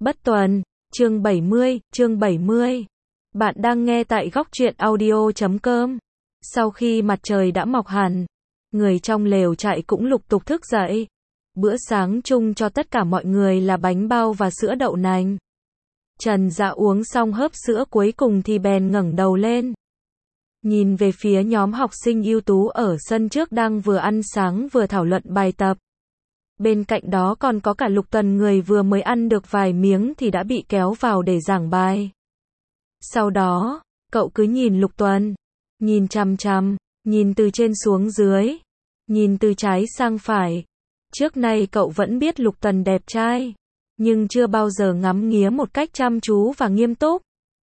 Bất Tuần, chương 70. Bạn đang nghe tại góc truyện audio.com. Sau khi mặt trời đã mọc hẳn, người trong lều trại cũng lục tục thức dậy. Bữa sáng chung cho tất cả mọi người là bánh bao và sữa đậu nành. Trần Dã uống xong hớp sữa cuối cùng thì bèn ngẩng đầu lên. Nhìn về phía nhóm học sinh ưu tú ở sân trước đang vừa ăn sáng vừa thảo luận bài tập. Bên cạnh đó còn có cả Lục Tuần, người vừa mới ăn được vài miếng thì đã bị kéo vào để giảng bài. Sau đó, cậu cứ nhìn Lục Tuần, nhìn chằm chằm, nhìn từ trên xuống dưới, nhìn từ trái sang phải. Trước nay cậu vẫn biết Lục Tuần đẹp trai, nhưng chưa bao giờ ngắm nghía một cách chăm chú và nghiêm túc.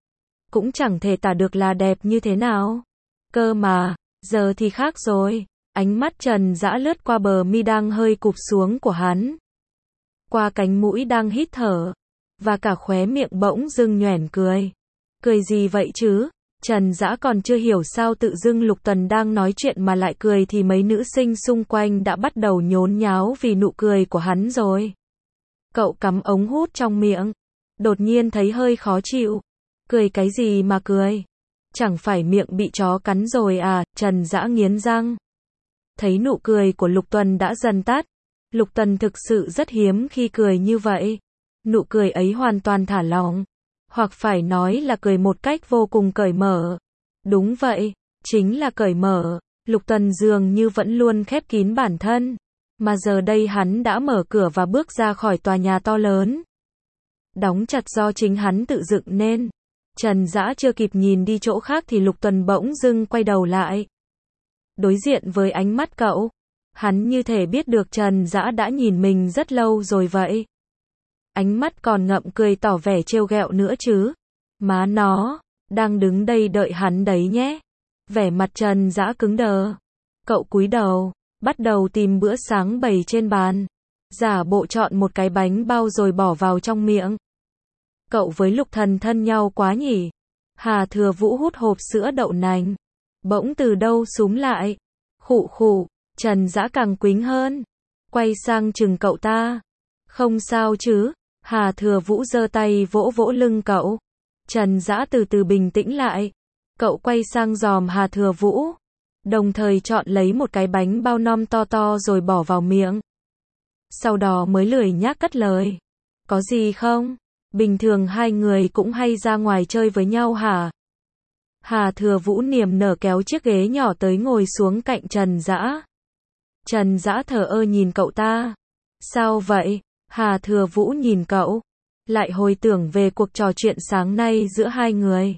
Cũng chẳng thể tả được là đẹp như thế nào. Cơ mà, giờ thì khác rồi. Ánh mắt Trần Dã lướt qua bờ mi đang hơi cụp xuống của hắn, qua cánh mũi đang hít thở, và cả khóe miệng bỗng dưng nhoẻn cười. Cười gì vậy chứ? Trần Dã còn chưa hiểu sao tự dưng Lục Tuần đang nói chuyện mà lại cười thì mấy nữ sinh xung quanh đã bắt đầu nhốn nháo vì nụ cười của hắn rồi. Cậu cắm ống hút trong miệng, đột nhiên thấy hơi khó chịu. Cười cái gì mà cười? Chẳng phải miệng bị chó cắn rồi à? Trần Dã nghiến răng. Thấy nụ cười của Lục Tuần đã dần tắt. Lục Tuần thực sự rất hiếm khi cười như vậy. Nụ cười ấy hoàn toàn thả lỏng, hoặc phải nói là cười một cách vô cùng cởi mở. Đúng vậy, chính là cởi mở. Lục Tuần dường như vẫn luôn khép kín bản thân, mà giờ đây hắn đã mở cửa và bước ra khỏi tòa nhà to lớn, đóng chặt do chính hắn tự dựng nên. Trần Dã chưa kịp nhìn đi chỗ khác thì Lục Tuần bỗng dưng quay đầu lại, đối diện với ánh mắt cậu. Hắn như thể biết được Trần Dã đã nhìn mình rất lâu rồi vậy. Ánh mắt còn ngậm cười tỏ vẻ trêu ghẹo nữa chứ. Má nó, đang đứng đây đợi hắn đấy nhé. Vẻ mặt Trần Dã cứng đờ. Cậu cúi đầu, bắt đầu tìm bữa sáng bày trên bàn, giả bộ chọn một cái bánh bao rồi bỏ vào trong miệng. Cậu với Lục Thần thân nhau quá nhỉ? Hà Thừa Vũ hút hộp sữa đậu nành, bỗng từ đâu súm lại. Khụ khụ. Trần Dã càng quính hơn, quay sang chừng cậu ta. Không sao chứ? Hà Thừa Vũ giơ tay vỗ vỗ lưng cậu. Trần Dã từ từ bình tĩnh lại. Cậu quay sang dòm Hà Thừa Vũ, đồng thời chọn lấy một cái bánh bao non to to rồi bỏ vào miệng. Sau đó mới lười nhác cất lời. Có gì không? Bình thường hai người cũng hay ra ngoài chơi với nhau hả? Hà Thừa Vũ niềm nở kéo chiếc ghế nhỏ tới ngồi xuống cạnh Trần Dã. Trần Dã thờ ơ nhìn cậu ta. Sao vậy? Hà Thừa Vũ nhìn cậu, lại hồi tưởng về cuộc trò chuyện sáng nay giữa hai người.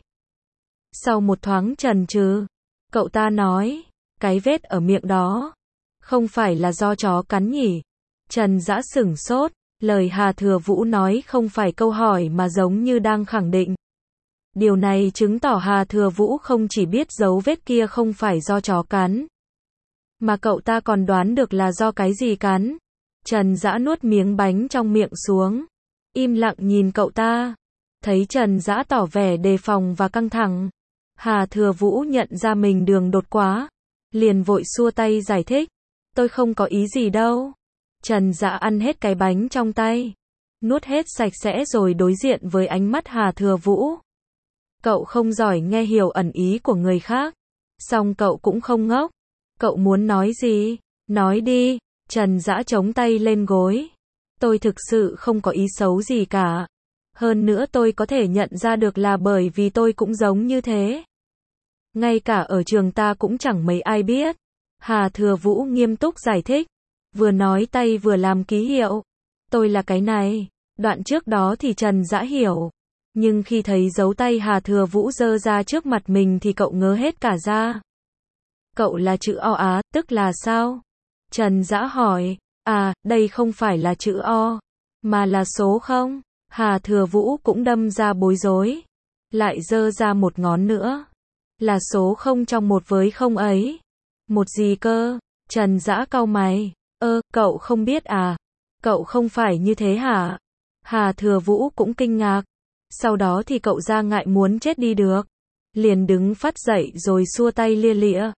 Sau một thoáng chần chừ, cậu ta nói, cái vết ở miệng đó không phải là do chó cắn nhỉ? Trần Dã sửng sốt, lời Hà Thừa Vũ nói không phải câu hỏi mà giống như đang khẳng định. Điều này chứng tỏ Hà Thừa Vũ không chỉ biết dấu vết kia không phải do chó cắn, mà cậu ta còn đoán được là do cái gì cắn. Trần Dã nuốt miếng bánh trong miệng xuống, im lặng nhìn cậu ta. Thấy Trần Dã tỏ vẻ đề phòng và căng thẳng, Hà Thừa Vũ nhận ra mình đường đột quá, liền vội xua tay giải thích. Tôi không có ý gì đâu. Trần Dã ăn hết cái bánh trong tay, nuốt hết sạch sẽ rồi đối diện với ánh mắt Hà Thừa Vũ. Cậu không giỏi nghe hiểu ẩn ý của người khác, song cậu cũng không ngốc. Cậu muốn nói gì? Nói đi. Trần Dã chống tay lên gối. Tôi thực sự không có ý xấu gì cả. Hơn nữa tôi có thể nhận ra được là bởi vì tôi cũng giống như thế. Ngay cả ở trường ta cũng chẳng mấy ai biết. Hà Thừa Vũ nghiêm túc giải thích, vừa nói tay vừa làm ký hiệu. Tôi là cái này. Đoạn trước đó thì Trần Dã hiểu, nhưng khi thấy dấu tay Hà Thừa Vũ giơ ra trước mặt mình thì cậu ngớ hết cả ra. Cậu là chữ O á, tức là sao? Trần Dã hỏi. À, đây không phải là chữ O, mà là số không? Hà Thừa Vũ cũng đâm ra bối rối, lại giơ ra một ngón nữa. Là số không trong một với không ấy. Một gì cơ? Trần Dã cau mày. Cậu không biết à? Cậu không phải như thế hả? Hà Thừa Vũ cũng kinh ngạc. Sau đó thì cậu ra ngại muốn chết đi được, liền đứng phắt dậy rồi xua tay lia lịa.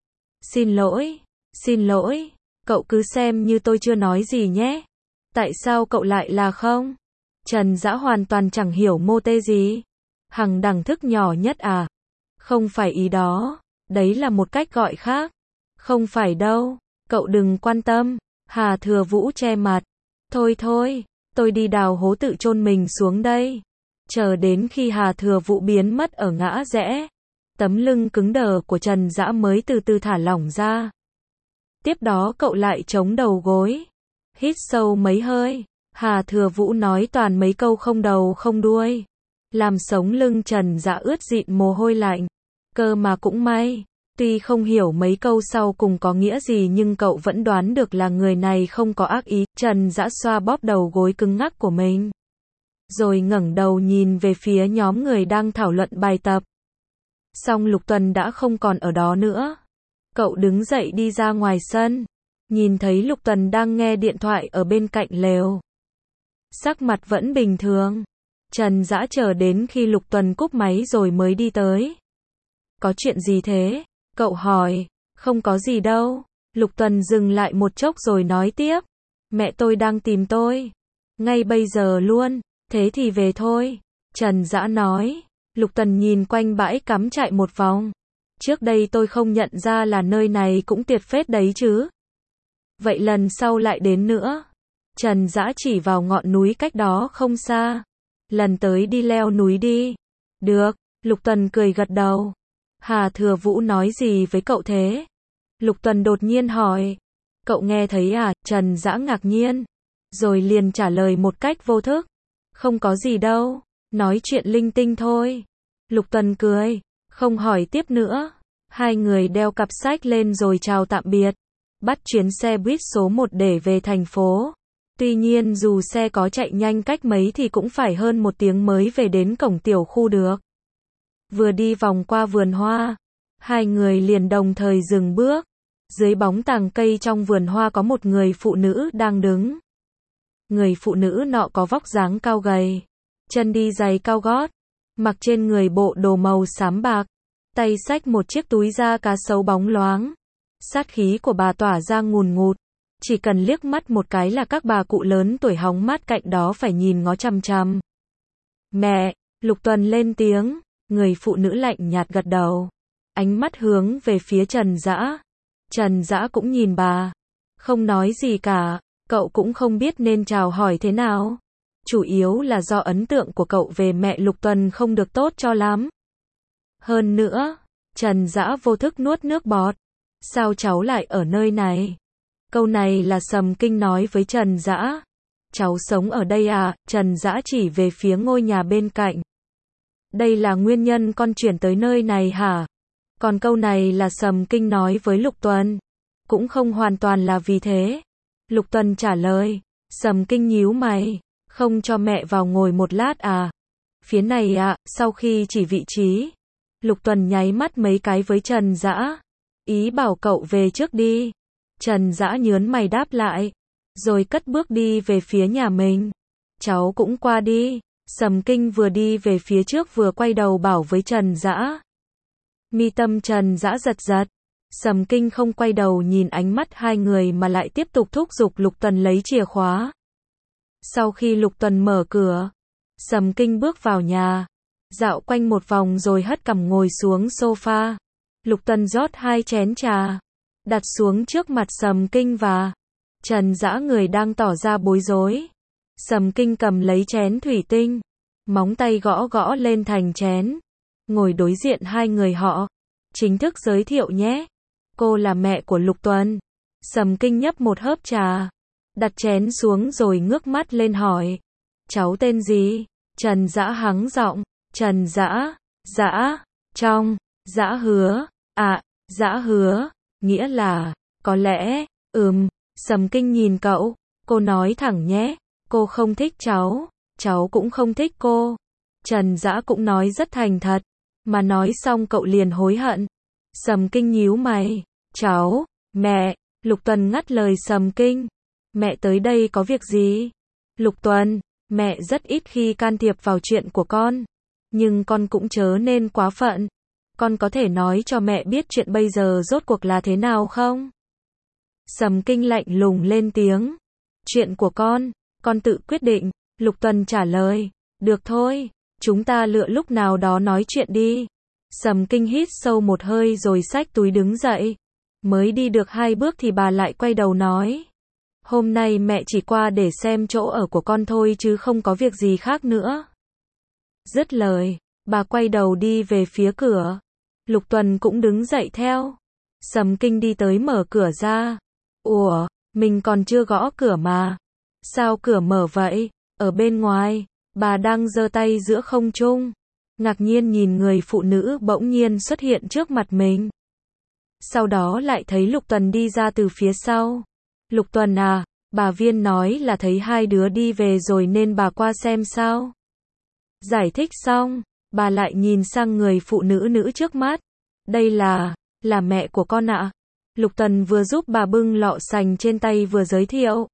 Xin lỗi, cậu cứ xem như tôi chưa nói gì nhé. Tại sao cậu lại là không? Trần Dã hoàn toàn chẳng hiểu mô tê gì. Hằng đẳng thức nhỏ nhất à? Không phải ý đó, đấy là một cách gọi khác. Không phải đâu, cậu đừng quan tâm. Hà Thừa Vũ che mặt. Thôi thôi, tôi đi đào hố tự chôn mình xuống đây. Chờ đến khi Hà Thừa Vũ biến mất ở ngã rẽ, tấm lưng cứng đờ của Trần Dã mới từ từ thả lỏng ra. Tiếp đó cậu lại chống đầu gối, hít sâu mấy hơi. Hà Thừa Vũ nói toàn mấy câu không đầu không đuôi, làm sống lưng Trần Dã ướt dịn mồ hôi lạnh. Cơ mà cũng may, tuy không hiểu mấy câu sau cùng có nghĩa gì nhưng cậu vẫn đoán được là người này không có ác ý. Trần Dã xoa bóp đầu gối cứng ngắc của mình, rồi ngẩng đầu nhìn về phía nhóm người đang thảo luận bài tập. Song Lục Tuần đã không còn ở đó nữa. Cậu đứng dậy đi ra ngoài sân, nhìn thấy Lục Tuần đang nghe điện thoại ở bên cạnh lều. Sắc mặt vẫn bình thường. Trần Dã chờ đến khi Lục Tuần cúp máy rồi mới đi tới. Có chuyện gì thế? Cậu hỏi. Không có gì đâu. Lục Tuần dừng lại một chốc rồi nói tiếp. Mẹ tôi đang tìm tôi. Ngay bây giờ luôn. Thế thì về thôi. Trần Dã nói. Lục Tuần nhìn quanh bãi cắm trại một vòng. Trước đây tôi không nhận ra là nơi này cũng tuyệt phết đấy chứ. Vậy lần sau lại đến nữa. Trần Dã chỉ vào ngọn núi cách đó không xa. Lần tới đi leo núi đi. Được, Lục Tuần cười gật đầu. Hà Thừa Vũ nói gì với cậu thế? Lục Tuần đột nhiên hỏi. Cậu nghe thấy à? Trần Dã ngạc nhiên. Rồi liền trả lời một cách vô thức. Không có gì đâu, nói chuyện linh tinh thôi. Lục Tuần cười, không hỏi tiếp nữa. Hai người đeo cặp sách lên rồi chào tạm biệt. Bắt chuyến xe buýt số 1 để về thành phố. Tuy nhiên dù xe có chạy nhanh cách mấy thì cũng phải hơn 1 tiếng mới về đến cổng tiểu khu được. Vừa đi vòng qua vườn hoa, hai người liền đồng thời dừng bước. Dưới bóng tàng cây trong vườn hoa có một người phụ nữ đang đứng. Người phụ nữ nọ có vóc dáng cao gầy, chân đi giày cao gót, mặc trên người bộ đồ màu xám bạc, tay xách một chiếc túi da cá sấu bóng loáng. Sát khí của bà tỏa ra ngùn ngụt, chỉ cần liếc mắt một cái là các bà cụ lớn tuổi hóng mát cạnh đó phải nhìn ngó chằm chằm. Mẹ, Lục Tuần lên tiếng, người phụ nữ lạnh nhạt gật đầu, ánh mắt hướng về phía Trần Dã. Trần Dã cũng nhìn bà, không nói gì cả. Cậu cũng không biết nên chào hỏi thế nào. Chủ yếu là do ấn tượng của cậu về mẹ Lục Tuần không được tốt cho lắm. Hơn nữa, Trần Dã vô thức nuốt nước bọt. Sao cháu lại ở nơi này? Câu này là Sầm Kinh nói với Trần Dã. Cháu sống ở đây à? Trần Dã chỉ về phía ngôi nhà bên cạnh. Đây là nguyên nhân con chuyển tới nơi này hả? Còn câu này là Sầm Kinh nói với Lục Tuần. Cũng không hoàn toàn là vì thế. Lục Tuần trả lời. Sầm Kinh nhíu mày. Không cho mẹ vào ngồi một lát à? Phía này ạ. Sau khi chỉ vị trí, Lục Tuần nháy mắt mấy cái với Trần Dã. Ý bảo cậu về trước đi. Trần Dã nhớn mày đáp lại, rồi cất bước đi về phía nhà mình. Cháu cũng qua đi. Sầm Kinh vừa đi về phía trước vừa quay đầu bảo với Trần Dã. Mi tâm Trần Dã giật giật. Sầm Kinh không quay đầu nhìn ánh mắt hai người mà lại tiếp tục thúc giục Lục Tuần lấy chìa khóa. Sau khi Lục Tuần mở cửa, Sầm Kinh bước vào nhà, dạo quanh một vòng rồi hất cằm ngồi xuống sofa. Lục Tuần rót 2 chén trà, đặt xuống trước mặt Sầm Kinh và Trần Dã, người đang tỏ ra bối rối. Sầm Kinh cầm lấy chén thủy tinh, móng tay gõ gõ lên thành chén, ngồi đối diện hai người họ. Chính thức giới thiệu nhé. Cô là mẹ của Lục Tuần. Sầm Kinh nhấp một hớp trà, đặt chén xuống rồi ngước mắt lên hỏi. Cháu tên gì? Trần Dã hắng giọng. Trần Dã. Dã. Trong. Dã Hứa. À, Dã Hứa. Nghĩa là, có lẽ, Sầm Kinh nhìn cậu. Cô nói thẳng nhé. Cô không thích cháu. Cháu cũng không thích cô. Trần Dã cũng nói rất thành thật. Mà nói xong cậu liền hối hận. Sầm Kinh nhíu mày. Cháu, mẹ. Lục Tuần ngắt lời Sầm Kinh. Mẹ tới đây có việc gì? Lục Tuần, mẹ rất ít khi can thiệp vào chuyện của con. Nhưng con cũng chớ nên quá phận. Con có thể nói cho mẹ biết chuyện bây giờ rốt cuộc là thế nào không? Sầm Kinh lạnh lùng lên tiếng. Chuyện của con tự quyết định. Lục Tuần trả lời, được thôi, chúng ta lựa lúc nào đó nói chuyện đi. Sầm Kinh hít sâu một hơi rồi xách túi đứng dậy. Mới đi được 2 bước thì bà lại quay đầu nói. Hôm nay mẹ chỉ qua để xem chỗ ở của con thôi chứ không có việc gì khác nữa. Dứt lời, bà quay đầu đi về phía cửa. Lục Tuần cũng đứng dậy theo. Sầm Kinh đi tới mở cửa ra. Ủa, mình còn chưa gõ cửa mà. Sao cửa mở vậy? Ở bên ngoài, bà đang giơ tay giữa không trung. Ngạc nhiên nhìn người phụ nữ bỗng nhiên xuất hiện trước mặt mình. Sau đó lại thấy Lục Tuần đi ra từ phía sau. Lục Tuần à, bà Viên nói là thấy hai đứa đi về rồi nên bà qua xem sao. Giải thích xong, bà lại nhìn sang người phụ nữ trước mắt. Đây là mẹ của con ạ. Lục Tuần vừa giúp bà bưng lọ sành trên tay vừa giới thiệu.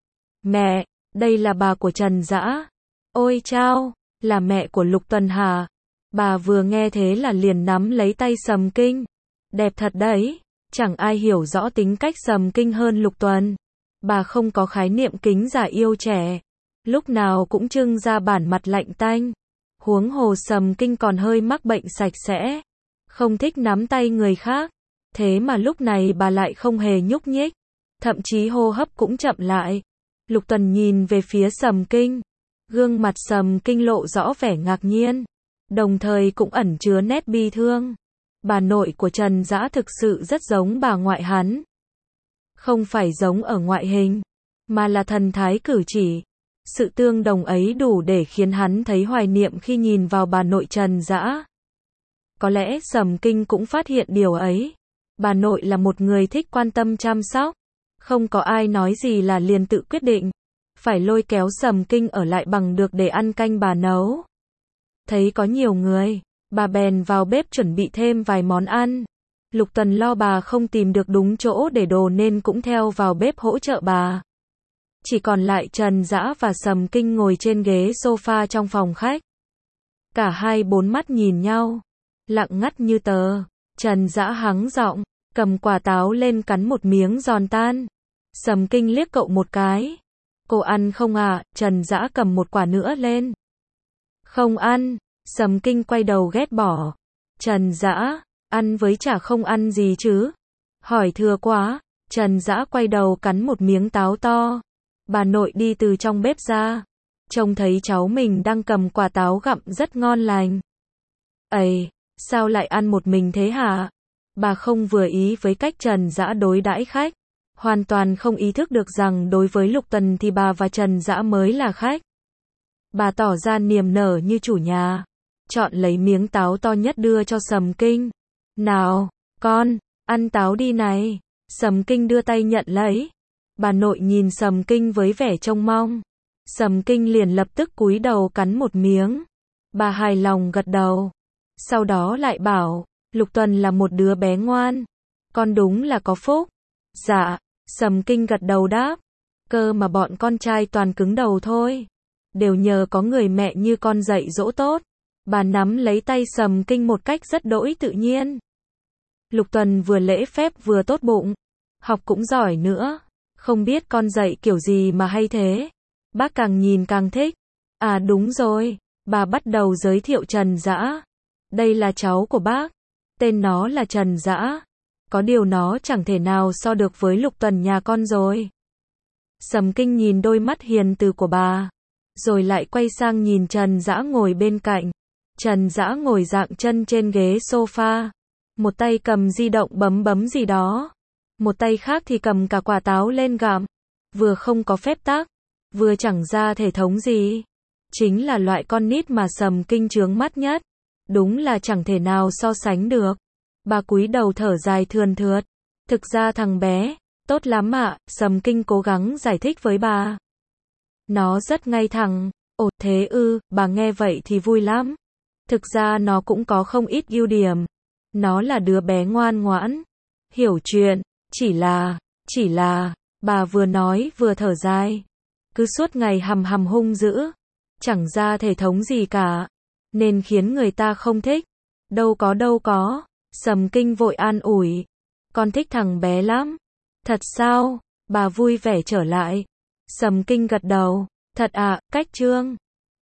Mẹ, đây là bà của Trần Dã. Ôi chao, là mẹ của Lục Tuần hả? Bà vừa nghe thế là liền nắm lấy tay Sầm Kinh. Đẹp thật đấy, chẳng ai hiểu rõ tính cách Sầm Kinh hơn Lục Tuần. Bà không có khái niệm kính già yêu trẻ. Lúc nào cũng trưng ra bản mặt lạnh tanh. Huống hồ Sầm Kinh còn hơi mắc bệnh sạch sẽ. Không thích nắm tay người khác. Thế mà lúc này bà lại không hề nhúc nhích. Thậm chí hô hấp cũng chậm lại. Lục Tuần nhìn về phía Sầm Kinh. Gương mặt Sầm Kinh lộ rõ vẻ ngạc nhiên. Đồng thời cũng ẩn chứa nét bi thương. Bà nội của Trần Dã thực sự rất giống bà ngoại hắn. Không phải giống ở ngoại hình, mà là thần thái cử chỉ. Sự tương đồng ấy đủ để khiến hắn thấy hoài niệm khi nhìn vào bà nội Trần Dã. Có lẽ Sầm Kinh cũng phát hiện điều ấy. Bà nội là một người thích quan tâm chăm sóc. Không có ai nói gì là liền tự quyết định. Phải lôi kéo Sầm Kinh ở lại bằng được để ăn canh bà nấu. Thấy có nhiều người, bà bèn vào bếp chuẩn bị thêm vài món ăn. Lục Tuần lo bà không tìm được đúng chỗ để đồ nên cũng theo vào bếp hỗ trợ bà. Chỉ còn lại Trần Dã và Sầm Kinh ngồi trên ghế sofa trong phòng khách. Cả hai bốn mắt nhìn nhau, lặng ngắt như tờ. Trần Dã hắng giọng, cầm quả táo lên cắn một miếng giòn tan. Sầm Kinh liếc cậu một cái. Cô ăn không à? Trần Dã cầm một quả nữa lên. Không ăn. Sầm Kinh quay đầu ghét bỏ. Trần Dã, ăn với chả không ăn gì chứ? Hỏi thừa quá. Trần Dã quay đầu cắn một miếng táo to. Bà nội đi từ trong bếp ra. Trông thấy cháu mình đang cầm quả táo gặm rất ngon lành. Ây, sao lại ăn một mình thế hả? Bà không vừa ý với cách Trần Dã đối đãi khách. Hoàn toàn không ý thức được rằng đối với Lục Tuần thì bà và Trần Dã mới là khách. Bà tỏ ra niềm nở như chủ nhà. Chọn lấy miếng táo to nhất đưa cho Sầm Kinh. Nào, con, ăn táo đi này. Sầm Kinh đưa tay nhận lấy. Bà nội nhìn Sầm Kinh với vẻ trông mong. Sầm Kinh liền lập tức cúi đầu cắn một miếng. Bà hài lòng gật đầu. Sau đó lại bảo, Lục Tuần là một đứa bé ngoan. Con đúng là có phúc. Dạ, Sầm Kinh gật đầu đáp. Cơ mà bọn con trai toàn cứng đầu thôi. Đều nhờ có người mẹ như con dạy dỗ tốt. Bà nắm lấy tay Sầm Kinh một cách rất đỗi tự nhiên. Lục Tuần vừa lễ phép vừa tốt bụng. Học cũng giỏi nữa. Không biết con dạy kiểu gì mà hay thế. Bác càng nhìn càng thích. À đúng rồi. Bà bắt đầu giới thiệu Trần Dã. Đây là cháu của bác. Tên nó là Trần Dã. Có điều nó chẳng thể nào so được với Lục Tuần nhà con rồi. Sầm Kinh nhìn đôi mắt hiền từ của bà. Rồi lại quay sang nhìn Trần Dã ngồi bên cạnh. Trần Dã ngồi dạng chân trên ghế sofa. Một tay cầm di động bấm gì đó. Một tay khác thì cầm cả quả táo lên gặm. Vừa không có phép tắc, vừa chẳng ra thể thống gì. Chính là loại con nít mà Sầm Kinh chướng mắt nhất. Đúng là chẳng thể nào so sánh được. Bà cúi đầu thở dài thườn thượt. Thực ra thằng bé, tốt lắm ạ. Sầm Kinh cố gắng giải thích với bà. Nó rất ngay thẳng. Ồ thế ư, bà nghe vậy thì vui lắm. Thực ra nó cũng có không ít ưu điểm. Nó là đứa bé ngoan ngoãn, hiểu chuyện, chỉ là, bà vừa nói vừa thở dài. Cứ suốt ngày hầm hung dữ, chẳng ra thể thống gì cả, nên khiến người ta không thích. Đâu có, Sầm Kinh vội an ủi. Con thích thằng bé lắm. Thật sao? Bà vui vẻ trở lại. Sầm Kinh gật đầu. Thật ạ, cách Trương.